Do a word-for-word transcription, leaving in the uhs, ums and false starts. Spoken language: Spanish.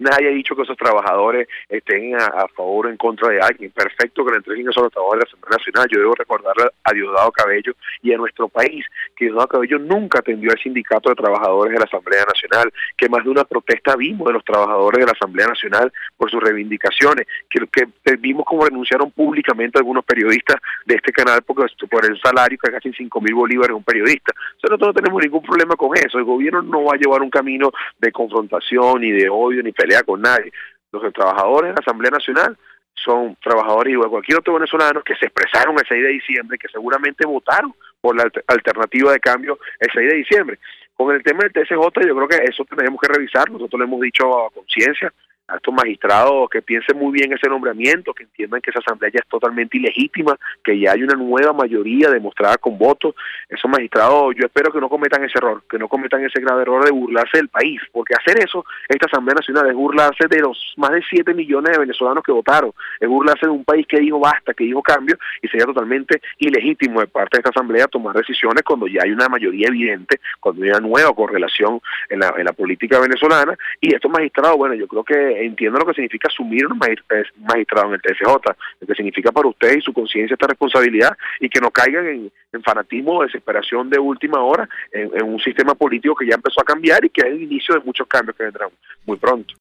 nadie ha dicho que esos trabajadores estén a, a favor o en contra de alguien. Perfecto que le entreguen eso a los trabajadores de la Asamblea Nacional. Yo debo recordarle a Diosdado Cabello y a nuestro país que Diosdado Cabello nunca atendió al sindicato de trabajadores de la Asamblea Nacional, que más de una protesta vimos de los trabajadores de la Asamblea Nacional por sus reivindicaciones, que, que vimos como renunciaron públicamente algunos periodistas de este canal porque por el salario que casi cinco mil bolívares un periodista. O sea, nosotros no tenemos ningún problema con eso. El gobierno no va a llevar un camino de confrontación, ni de odio, ni pelea con nadie. Los trabajadores de la Asamblea Nacional son trabajadores igual que cualquier otro venezolano que se expresaron el seis de diciembre, que seguramente votaron por la alternativa de cambio el seis de diciembre. Con el tema del T C J, yo creo que eso tenemos que revisar. Nosotros le hemos dicho a conciencia a estos magistrados que piensen muy bien ese nombramiento, que entiendan que esa asamblea ya es totalmente ilegítima, que ya hay una nueva mayoría demostrada con votos. Esos magistrados, yo espero que no cometan ese error, que no cometan ese grave error de burlarse del país, porque hacer eso, esta Asamblea Nacional, es burlarse de los más de siete millones de venezolanos que votaron, es burlarse de un país que dijo basta, que dijo cambio, y sería totalmente ilegítimo de parte de esta Asamblea tomar decisiones cuando ya hay una mayoría evidente, cuando hay una nueva correlación en la, en la política venezolana. Y estos magistrados, bueno, yo creo que entiendo lo que significa asumir un magistrado en el T C J, lo que significa para ustedes y su conciencia esta responsabilidad, y que no caigan en, en fanatismo o desesperación de última hora en, en un sistema político que ya empezó a cambiar y que es el inicio de muchos cambios que vendrán muy pronto.